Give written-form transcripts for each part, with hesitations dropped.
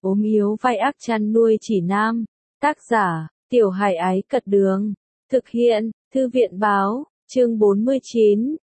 ốm yếu vai ác chăn nuôi chỉ nam. Tác giả, Tiểu Hải Ái Cật Đường. Thực hiện, Thư viện Báo, chương 49,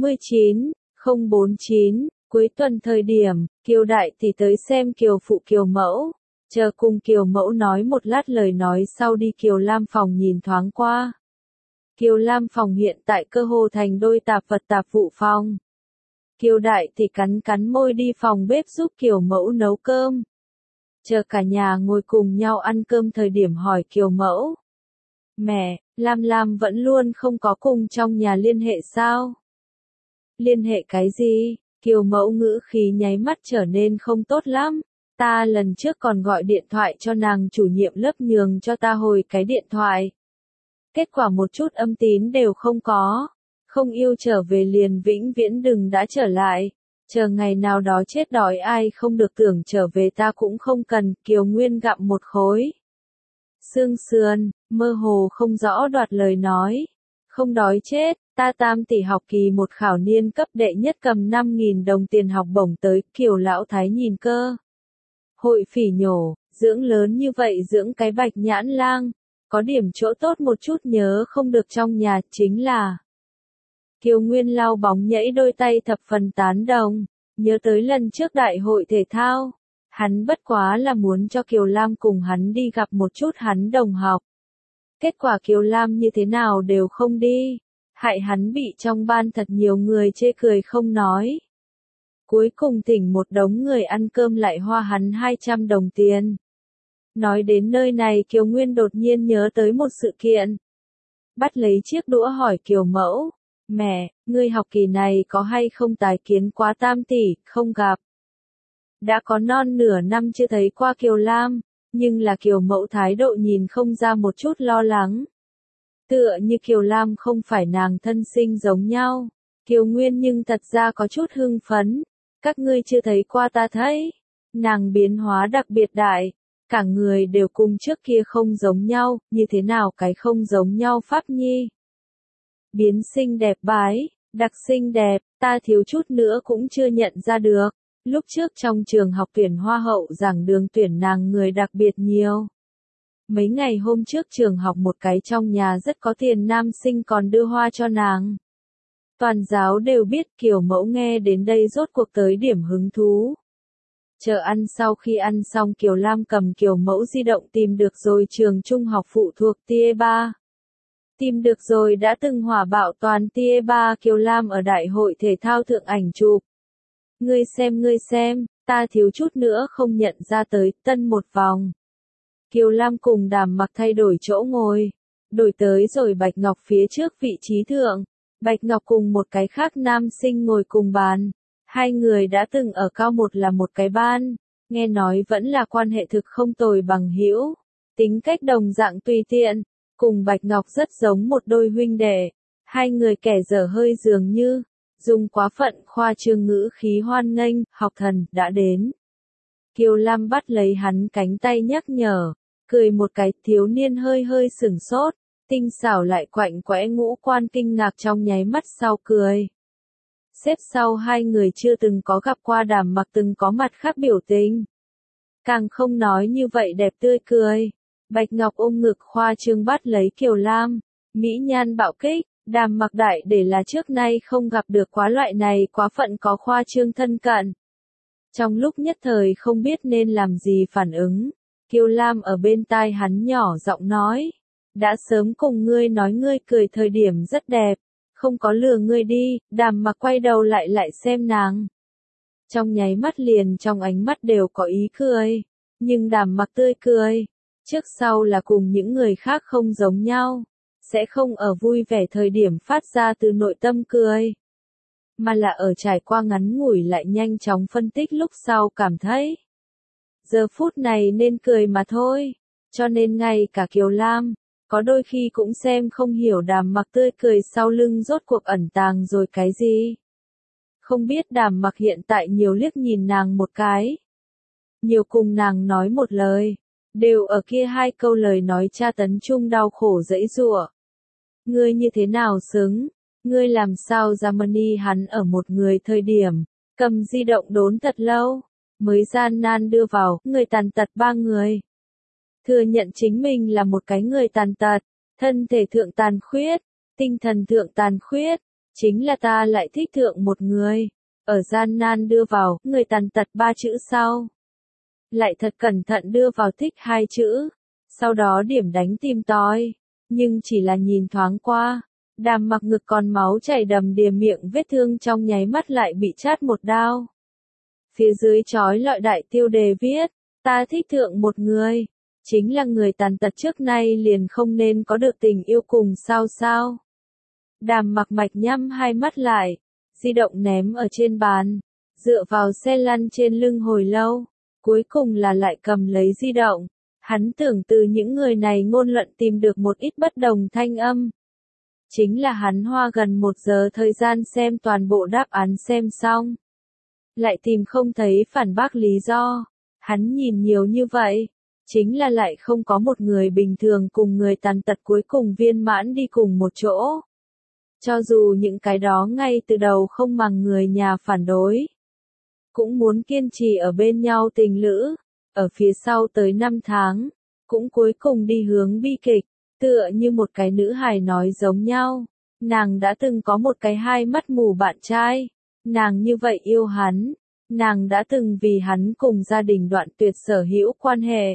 049, cuối tuần thời điểm, Kiều Đại Tỷ tới xem Kiều Phụ Kiều Mẫu. Chờ cùng Kiều Mẫu nói một lát lời nói sau đi Kiều Lam phòng nhìn thoáng qua. Kiều Lam phòng hiện tại cơ hồ thành đôi tạp vật tạp vụ phòng. Kiều Đại Tỷ cắn cắn môi đi phòng bếp giúp Kiều Mẫu nấu cơm. Chờ cả nhà ngồi cùng nhau ăn cơm thời điểm hỏi Kiều Mẫu. Mẹ, Lam vẫn luôn không có cùng trong nhà liên hệ sao? Liên hệ cái gì? Kiều Mẫu ngữ khí nháy mắt trở nên không tốt lắm. Ta lần trước còn gọi điện thoại cho nàng chủ nhiệm lớp nhường cho ta hồi cái điện thoại. Kết quả một chút âm tín đều không có. Không yêu trở về liền vĩnh viễn đừng đã trở lại. Chờ ngày nào đó chết đói ai không được tưởng trở về ta cũng không cần. Kiều Nguyên gặm một khối xương sườn, mơ hồ không rõ đoạt lời nói. Không đói chết, ta Tam tỷ học kỳ một khảo niên cấp đệ nhất cầm 5.000 đồng tiền học bổng tới. Kiều Lão Thái nhìn cơ hội phỉ nhổ, dưỡng lớn như vậy dưỡng cái bạch nhãn lang. Có điểm chỗ tốt một chút nhớ không được trong nhà chính là. Kiều Nguyên lau bóng nhẫy đôi tay thập phần tán đồng, nhớ tới lần trước đại hội thể thao. Hắn bất quá là muốn cho Kiều Lam cùng hắn đi gặp một chút hắn đồng học. Kết quả Kiều Lam như thế nào đều không đi, hại hắn bị trong ban thật nhiều người chê cười không nói. Cuối cùng thỉnh một đống người ăn cơm lại hoa hắn 200 đồng tiền. Nói đến nơi này Kiều Nguyên đột nhiên nhớ tới một sự kiện. Bắt lấy chiếc đũa hỏi Kiều Mẫu. Mẹ, ngươi học kỳ này có hay không tái kiến quá Tam tỷ? Không gặp. Đã có non nửa năm chưa thấy qua Kiều Lam, nhưng là Kiều Mẫu thái độ nhìn không ra một chút lo lắng. Tựa như Kiều Lam không phải nàng thân sinh giống nhau. Kiều Nguyên nhưng thật ra có chút hưng phấn. Các ngươi chưa thấy qua ta thấy. Nàng biến hóa đặc biệt đại. Cả người đều cùng trước kia không giống nhau, như thế nào cái không giống nhau Pháp Nhi? Biến xinh đẹp bái, đặc xinh đẹp, ta thiếu chút nữa cũng chưa nhận ra được. Lúc trước trong trường học tuyển hoa hậu giảng đường tuyển nàng người đặc biệt nhiều. Mấy ngày hôm trước trường học một cái trong nhà rất có tiền nam sinh còn đưa hoa cho nàng. Toàn giáo đều biết. Kiều Mẫu nghe đến đây rốt cuộc tới điểm hứng thú. Chờ ăn sau khi ăn xong Kiều Lam cầm Kiều Mẫu di động tìm được rồi trường trung học phụ thuộc Tia 3. Tìm được rồi đã từng hỏa bạo toàn Tia 3 Kiều Lam ở đại hội thể thao thượng ảnh chụp. Ngươi xem, ta thiếu chút nữa không nhận ra tới, tân một vòng. Kiều Lam cùng Đàm Mặc thay đổi chỗ ngồi. Đổi tới rồi Bạch Ngọc phía trước vị trí thượng. Bạch Ngọc cùng một cái khác nam sinh ngồi cùng bàn. Hai người đã từng ở cao một là một cái ban, nghe nói vẫn là quan hệ thực không tồi bằng hữu, tính cách đồng dạng tùy tiện, cùng Bạch Ngọc rất giống một đôi huynh đệ. Hai người kẻ dở hơi dường như, dùng quá phận khoa trương ngữ khí hoan nghênh, học thần, đã đến. Kiều Lam bắt lấy hắn cánh tay nhắc nhở, cười một cái, thiếu niên hơi sửng sốt, tinh xảo lại quạnh quẽ ngũ quan kinh ngạc trong nháy mắt sau cười. Xếp sau hai người chưa từng có gặp qua Đàm Mặc từng có mặt khác biểu tình. Càng không nói như vậy đẹp tươi cười. Bạch Ngọc ôm ngực khoa trương bắt lấy Kiều Lam. Mỹ nhan bạo kích, Đàm Mặc đại để là trước nay không gặp được quá loại này quá phận có khoa trương thân cận. Trong lúc nhất thời không biết nên làm gì phản ứng. Kiều Lam ở bên tai hắn nhỏ giọng nói. Đã sớm cùng ngươi nói ngươi cười thời điểm rất đẹp. Không có lừa ngươi đi. Đàm Mặc quay đầu lại xem nàng. Trong nháy mắt liền trong ánh mắt đều có ý cười. Nhưng Đàm Mặc tươi cười. Trước sau là cùng những người khác không giống nhau. Sẽ không ở vui vẻ thời điểm phát ra từ nội tâm cười. Mà là ở trải qua ngắn ngủi lại nhanh chóng phân tích lúc sau cảm thấy. Giờ phút này nên cười mà thôi. Cho nên ngay cả Kiều Lam. Có đôi khi cũng xem không hiểu Đàm Mặc tươi cười sau lưng rốt cuộc ẩn tàng rồi cái gì. Không biết Đàm Mặc hiện tại nhiều liếc nhìn nàng một cái. Nhiều cùng nàng nói một lời. Đều ở kia hai câu lời nói tra tấn chung đau khổ dẫy giụa. Ngươi như thế nào xứng? Ngươi làm sao ra money hắn ở một người thời điểm. Cầm di động đốn thật lâu. mới gian nan đưa vào, người tàn tật 3 người. Thừa nhận chính mình là một cái người tàn tật, thân thể thượng tàn khuyết, tinh thần thượng tàn khuyết, chính là ta lại thích thượng một người. Ở gian nan đưa vào, người tàn tật 3 chữ sau. Lại thật cẩn thận đưa vào thích 2 chữ, sau đó điểm đánh tim toi, nhưng chỉ là nhìn thoáng qua. Đàm Mặc ngực còn máu chảy đầm đìa, miệng vết thương trong nháy mắt lại bị chát một đao. Phía dưới chói lọi đại tiêu đề viết, ta thích thượng một người, chính là người tàn tật trước nay liền không nên có được tình yêu cùng sao. Đàm Mặc mạch nhắm hai mắt lại, di động ném ở trên bàn, dựa vào xe lăn trên lưng hồi lâu, cuối cùng là lại cầm lấy di động. Hắn tưởng từ những người này ngôn luận tìm được một ít bất đồng thanh âm. Chính là hắn hoa gần 1 giờ thời gian xem toàn bộ đáp án xem xong. Lại tìm không thấy phản bác lý do. Hắn nhìn nhiều như vậy. Chính là lại không có một người bình thường cùng người tàn tật cuối cùng viên mãn đi cùng một chỗ. Cho dù những cái đó ngay từ đầu không màng người nhà phản đối. Cũng muốn kiên trì ở bên nhau tình lữ. Ở phía sau tới 5 tháng. Cũng cuối cùng đi hướng bi kịch. Tựa như một cái nữ hài nói giống nhau. Nàng đã từng có một cái 2 mắt mù bạn trai. Nàng như vậy yêu hắn. Nàng đã từng vì hắn cùng gia đình đoạn tuyệt sở hữu quan hệ.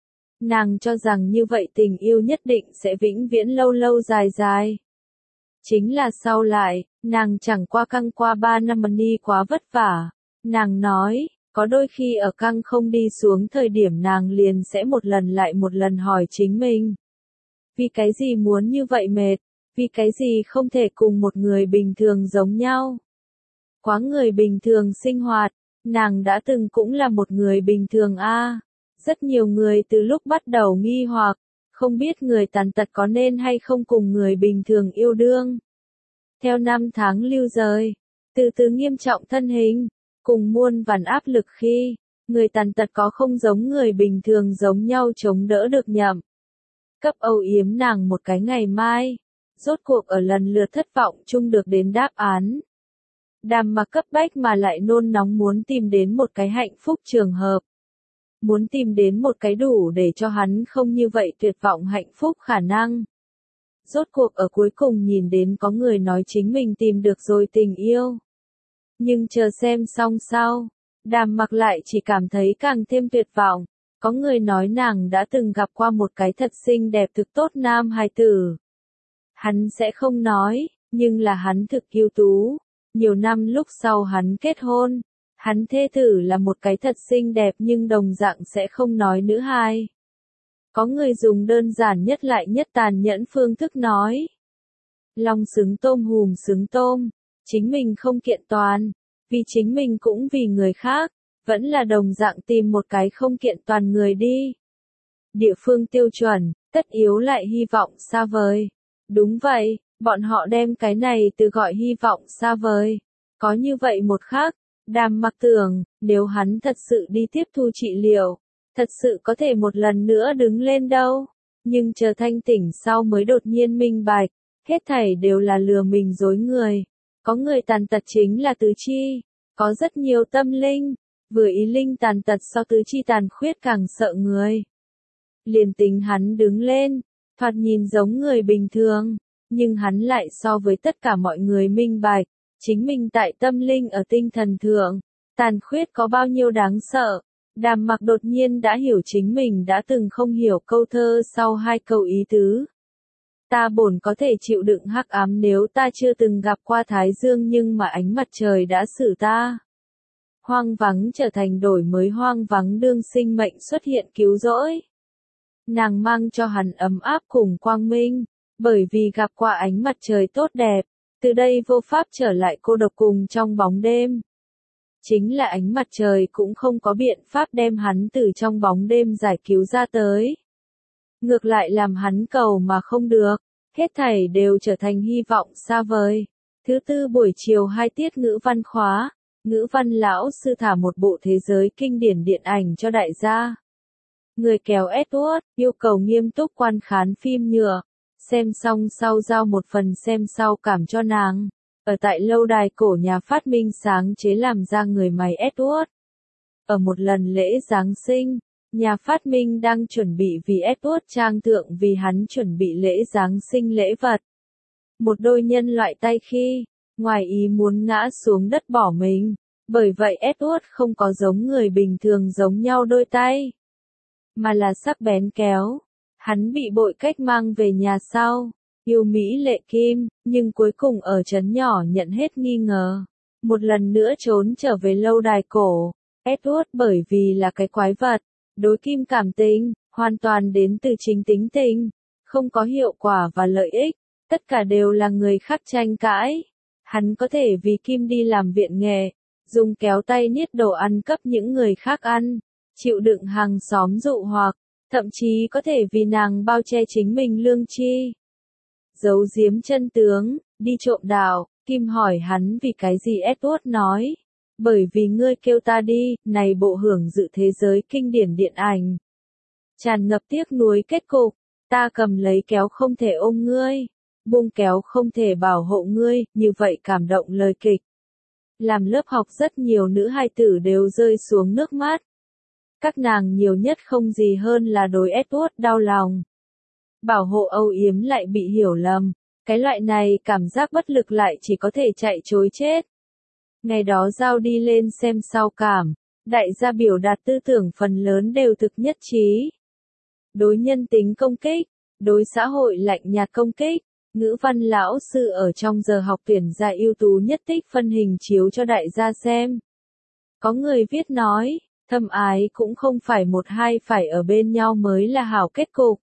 Nàng cho rằng như vậy tình yêu nhất định sẽ vĩnh viễn lâu lâu dài dài. Chính là sau lại, nàng chẳng qua căng qua 3 năm đi quá vất vả. Nàng nói, có đôi khi ở căng không đi xuống thời điểm nàng liền sẽ một lần lại một lần hỏi chính mình. Vì cái gì muốn như vậy mệt? Vì cái gì không thể cùng một người bình thường giống nhau? Quá người bình thường sinh hoạt, nàng đã từng cũng là một người bình thường a. Rất nhiều người từ lúc bắt đầu nghi hoặc, không biết người tàn tật có nên hay không cùng người bình thường yêu đương. Theo 5 tháng lưu rời, từ từ nghiêm trọng thân hình, cùng muôn vàn áp lực khi, người tàn tật có không giống người bình thường giống nhau chống đỡ được nhậm. Cấp âu yếm nàng một cái ngày mai, rốt cuộc ở lần lượt thất vọng chung được đến đáp án. Đàm Mặc cấp bách mà lại nôn nóng muốn tìm đến một cái hạnh phúc trường hợp. Muốn tìm đến một cái đủ để cho hắn không như vậy tuyệt vọng hạnh phúc khả năng. Rốt cuộc ở cuối cùng nhìn đến có người nói chính mình tìm được rồi tình yêu. Nhưng chờ xem xong sau, Đàm Mặc lại chỉ cảm thấy càng thêm tuyệt vọng. Có người nói nàng đã từng gặp qua một cái thật xinh đẹp thực tốt nam hài tử. Hắn sẽ không nói, nhưng là hắn thực ưu tú. Nhiều năm lúc sau hắn kết hôn, hắn thê tử là một cái thật xinh đẹp nhưng đồng dạng sẽ không nói nữ hài. Có người dùng đơn giản nhất lại nhất tàn nhẫn phương thức nói. Long xứng tôm hùm xứng tôm, chính mình không kiện toàn, vì chính mình cũng vì người khác, vẫn là đồng dạng tìm một cái không kiện toàn người đi. Địa phương tiêu chuẩn, tất yếu lại hy vọng xa vời. Đúng vậy, bọn họ đem cái này từ gọi hy vọng xa vời. Có như vậy một khắc, Đàm Mặc tưởng, nếu hắn thật sự đi tiếp thu trị liệu, thật sự có thể một lần nữa đứng lên đâu. Nhưng chờ thanh tỉnh sau mới đột nhiên minh bạch, hết thảy đều là lừa mình dối người. Có người tàn tật chính là tứ chi, có rất nhiều tâm linh, vừa ý linh tàn tật so tứ chi tàn khuyết càng sợ người. Liền tính hắn đứng lên, thoạt nhìn giống người bình thường, nhưng hắn lại so với tất cả mọi người minh bạch, chính mình tại tâm linh ở tinh thần thượng, tàn khuyết có bao nhiêu đáng sợ. Đàm Mặc đột nhiên đã hiểu chính mình đã từng không hiểu câu thơ sau 2 câu ý tứ. Ta bổn có thể chịu đựng hắc ám nếu ta chưa từng gặp qua thái dương nhưng mà ánh mặt trời đã xử ta. Hoang vắng trở thành đổi mới hoang vắng đương sinh mệnh xuất hiện cứu rỗi. Nàng mang cho hắn ấm áp cùng quang minh, bởi vì gặp qua ánh mặt trời tốt đẹp, từ đây vô pháp trở lại cô độc cùng trong bóng đêm. Chính là ánh mặt trời cũng không có biện pháp đem hắn từ trong bóng đêm giải cứu ra tới. Ngược lại làm hắn cầu mà không được, hết thảy đều trở thành hy vọng xa vời. Thứ tư buổi chiều 2 tiết ngữ văn khóa, ngữ văn lão sư thả một bộ thế giới kinh điển điện ảnh cho đại gia. Người kéo Edward, yêu cầu nghiêm túc quan khán phim nhựa, xem xong sau giao một phần xem sau cảm cho nàng. Ở tại lâu đài cổ nhà phát minh sáng chế làm ra người máy Edward. Ở một lần lễ Giáng sinh, nhà phát minh đang chuẩn bị vì Edward trang thượng vì hắn chuẩn bị lễ Giáng sinh lễ vật. Một đôi nhân loại tay khi, ngoài ý muốn ngã xuống đất bỏ mình. Bởi vậy Edward không có giống người bình thường giống nhau đôi tay, mà là sắc bén kéo. Hắn bị bội cách mang về nhà sau, yêu Mỹ lệ Kim, nhưng cuối cùng ở trấn nhỏ nhận hết nghi ngờ. Một lần nữa trốn trở về lâu đài cổ. Edward bởi vì là cái quái vật, đối Kim cảm tình, hoàn toàn đến từ chính tính tình, không có hiệu quả và lợi ích, tất cả đều là người khác tranh cãi. Hắn có thể vì Kim đi làm viện nghệ, dùng kéo tay niết đồ ăn cấp những người khác ăn, chịu đựng hàng xóm dụ hoặc, thậm chí có thể vì nàng bao che chính mình lương chi. Giấu giếm chân tướng, đi trộm đạo, Kim hỏi hắn vì cái gì Edward nói. Bởi vì ngươi kêu ta đi, này bộ hưởng dự thế giới kinh điển điện ảnh. Tràn ngập tiếc nuối kết cục, ta cầm lấy kéo không thể ôm ngươi, buông kéo không thể bảo hộ ngươi, như vậy cảm động lời kịch. Làm lớp học rất nhiều nữ hài tử đều rơi xuống nước mắt. Các nàng nhiều nhất không gì hơn là đối Edward đau lòng. Bảo hộ âu yếm lại bị hiểu lầm, cái loại này cảm giác bất lực lại chỉ có thể chạy trối chết. Ngày đó giao đi lên xem sau cảm, đại gia biểu đạt tư tưởng phần lớn đều thực nhất trí. Đối nhân tính công kích, đối xã hội lạnh nhạt công kích, ngữ văn lão sư ở trong giờ học tuyển ra ưu tú nhất tích phân hình chiếu cho đại gia xem. Có người viết nói, thâm ái cũng không phải một hai phải ở bên nhau mới là hảo kết cục.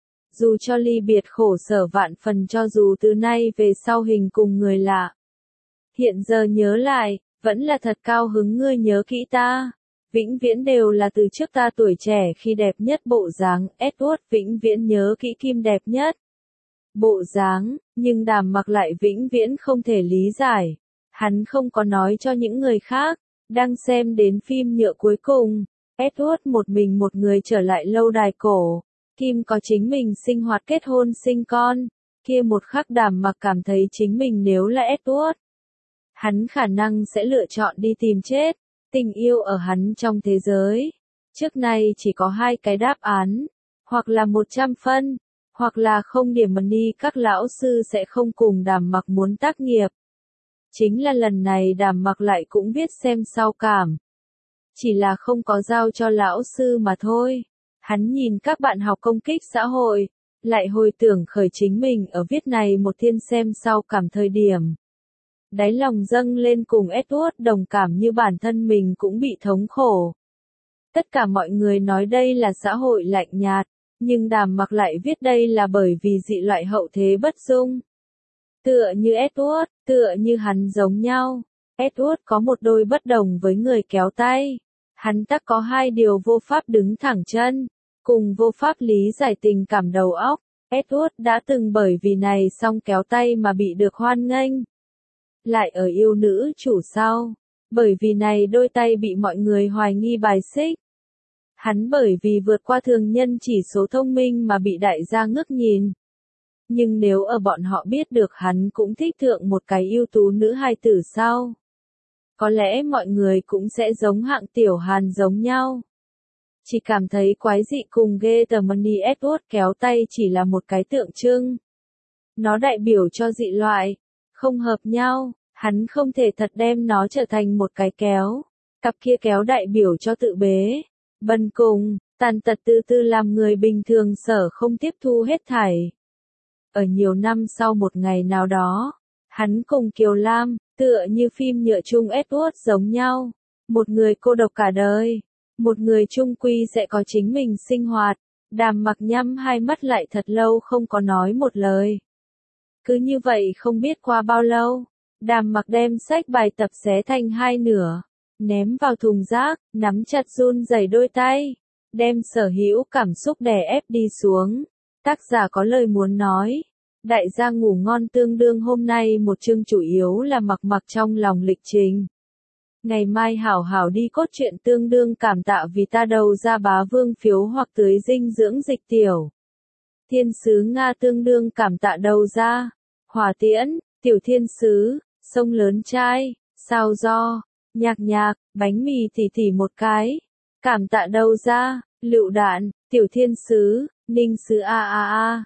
Dù cho ly biệt khổ sở vạn phần cho dù từ nay về sau hình cùng người lạ. Hiện giờ nhớ lại, vẫn là thật cao hứng ngươi nhớ kỹ ta. Vĩnh viễn đều là từ trước ta tuổi trẻ khi đẹp nhất bộ dáng, Edward vĩnh viễn nhớ kỹ Kim đẹp nhất. Bộ dáng, nhưng Đàm Mặc lại vĩnh viễn không thể lý giải. Hắn không có nói cho những người khác, đang xem đến phim nhựa cuối cùng, Edward một mình một người trở lại lâu đài cổ. Kim có chính mình sinh hoạt kết hôn sinh con, kia một khắc Đàm Mặc cảm thấy chính mình nếu là Edward, hắn khả năng sẽ lựa chọn đi tìm chết. Tình yêu ở hắn trong thế giới, trước nay chỉ có hai cái đáp án, hoặc là 100 phân, hoặc là không điểm money. Các lão sư sẽ không cùng Đàm Mặc muốn tác nghiệp. Chính là lần này Đàm Mặc lại cũng viết xem sau cảm. Chỉ là không có giao cho lão sư mà thôi. Hắn nhìn các bạn học công kích xã hội, lại hồi tưởng khởi chính mình ở viết này một thiên xem sau cảm thời điểm. Đáy lòng dâng lên cùng Edward đồng cảm như bản thân mình cũng bị thống khổ. Tất cả mọi người nói đây là xã hội lạnh nhạt, nhưng Đàm Mặc lại viết đây là bởi vì dị loại hậu thế bất dung. Tựa như Edward, tựa như hắn giống nhau. Edward có một đôi bất đồng với người kéo tay. Hắn tắc có hai điều vô pháp đứng thẳng chân, cùng vô pháp lý giải tình cảm đầu óc. Edward đã từng bởi vì này song kéo tay mà bị được hoan nghênh. Lại ở yêu nữ chủ sau, bởi vì này đôi tay bị mọi người hoài nghi bài xích. Hắn bởi vì vượt qua thường nhân chỉ số thông minh mà bị đại gia ngước nhìn. Nhưng nếu ở bọn họ biết được hắn cũng thích thượng một cái ưu tú nữ hài tử sau, có lẽ mọi người cũng sẽ giống hạng Tiểu Hàn giống nhau. Chỉ cảm thấy quái dị cùng ghê tởm. Edward kéo tay chỉ là một cái tượng trưng. Nó đại biểu cho dị loại, không hợp nhau, hắn không thể thật đem nó trở thành một cái kéo. Cặp kia kéo đại biểu cho tự bế, bần cùng, tàn tật từ từ làm người bình thường sở không tiếp thu hết thảy. Ở nhiều năm sau một ngày nào đó, hắn cùng Kiều Lam, tựa như phim nhựa chung Edward giống nhau, một người cô độc cả đời, một người chung quy sẽ có chính mình sinh hoạt. Đàm Mặc nhắm hai mắt lại thật lâu không có nói một lời. Cứ như vậy không biết qua bao lâu, Đàm Mặc đem sách bài tập xé thành hai nửa, ném vào thùng rác, nắm chặt run rẩy đôi tay, đem sở hữu cảm xúc đè ép đi xuống. Tác giả có lời muốn nói. Đại gia ngủ ngon. Tương đương hôm nay một chương chủ yếu là Mặc trong lòng lịch trình. Ngày mai hảo hảo đi cốt truyện. Tương đương cảm tạ vì ta đầu ra bá vương phiếu hoặc tưới dinh dưỡng dịch tiểu. Thiên sứ Nga tương đương cảm tạ đầu ra. Hỏa tiễn, tiểu thiên sứ, sông lớn trai, sao do. Nhạc nhạc, bánh mì tỉ một cái. Cảm tạ đâu ra, lựu đạn, tiểu thiên sứ, ninh sứ a.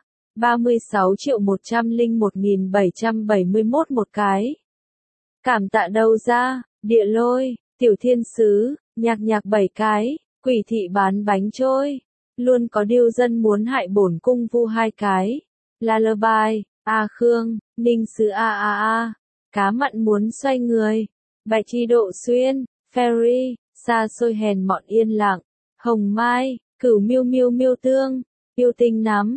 36.101.771 một cái. Cảm tạ đâu ra, địa lôi, tiểu thiên sứ, nhạc nhạc 7 cái, quỷ thị bán bánh trôi. Luôn có điêu dân muốn hại bổn cung vu 2 cái. Lullaby, A Khương, ninh sứ a. Cá mặn muốn xoay người. Bạch chi độ xuyên, Ferry, xa xôi hèn mọn yên lặng. Hồng Mai, cửu miêu miêu miêu tương, yêu tinh nắm,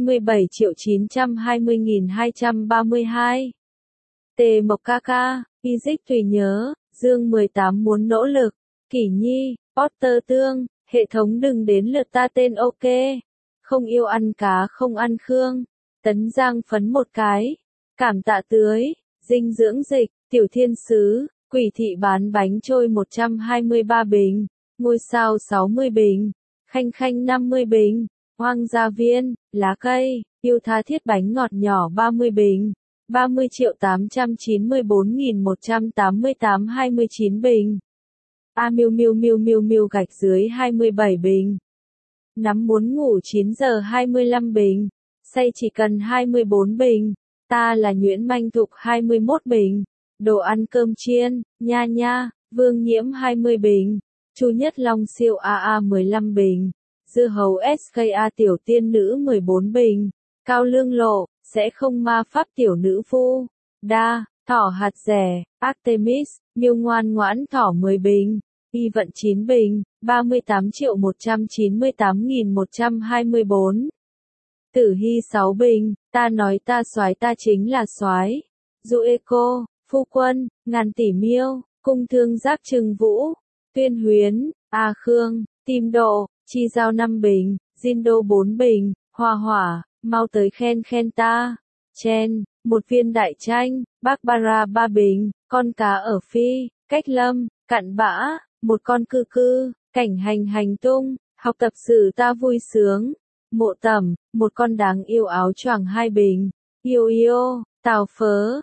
27.920.232. Tề Mộc ca ca, Isaac tùy nhớ, Dương 18 muốn nỗ lực, Kỷ Nhi, Potter tương, hệ thống đừng đến lượt ta tên ok. Không yêu ăn cá không ăn khương. Tấn Giang phấn một cái. Cảm tạ tưới, dinh dưỡng dịch, tiểu thiên sứ, quỷ thị bán bánh trôi 123 bình, ngôi sao 60 bình, khanh khanh 50 bình, hoang gia viên, lá cây, yêu tha thiết bánh ngọt nhỏ 30 bình, 30.894.188 29 bình. A miêu miêu miêu miêu miêu gạch dưới 27 bình. Nắm muốn ngủ 9 giờ 25 bình. Say chỉ cần 24 bình. Ta là Nguyễn Manh Thục 21 bình. Đồ ăn cơm chiên, nha nha, Vương Nhiễm 20 bình. Chu Nhất Long siêu AA 15 bình. Dưa hấu SKA tiểu tiên nữ 14 bình. Cao lương lộ, sẽ không ma pháp tiểu nữ phu. Đa, thỏ hạt rẻ, Artemis, miêu ngoan ngoãn thỏ 10 bình. Y vận 9 bình, 38.198.124. Tử Hy 6 bình, ta nói ta soái ta chính là soái. Dụ Eco, Phu Quân, ngàn tỷ miêu, cung thương giác Trừng Vũ, Tuyên Huyến, A Khương, Tim Độ, Chi Giao 5 bình, Jindo 4 bình, Hoa Hỏa, mau tới khen khen ta. Chen, một viên đại chanh, Barbara 3 bình, con cá ở Phi, Cách Lâm, cặn bã, một con cư cư, cảnh hành hành tung, học tập sử ta vui sướng. Mộ Tẩm, một con đáng yêu áo choàng 2 bình. Yêu yêu, Tào Phớ,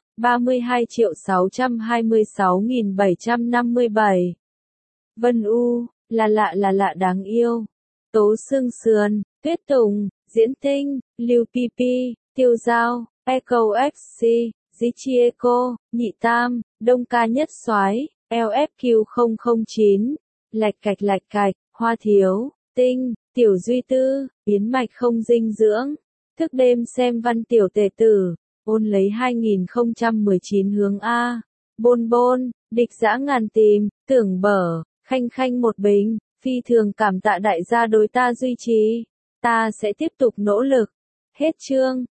32.626.757. Vân U, là lạ đáng yêu. Tố Sương Sườn, Tuyết Tùng, Diễn Tinh, Lưu Pp, Tiêu Giao, Echo XC, Zichi Eco, Nhị Tam, Đông Ca Nhất Soái, LFQ009, lạch cạch, Hoa Thiếu, Tinh, Tiểu Duy Tư, Yến Mạch không dinh dưỡng, thức đêm xem văn tiểu tề tử, ôn lấy 2019 hướng A, bôn bôn, địch dã ngàn tìm, tưởng bở, khanh khanh một bình, phi thường cảm tạ đại gia đối ta duy trì, ta sẽ tiếp tục nỗ lực. Hết chương.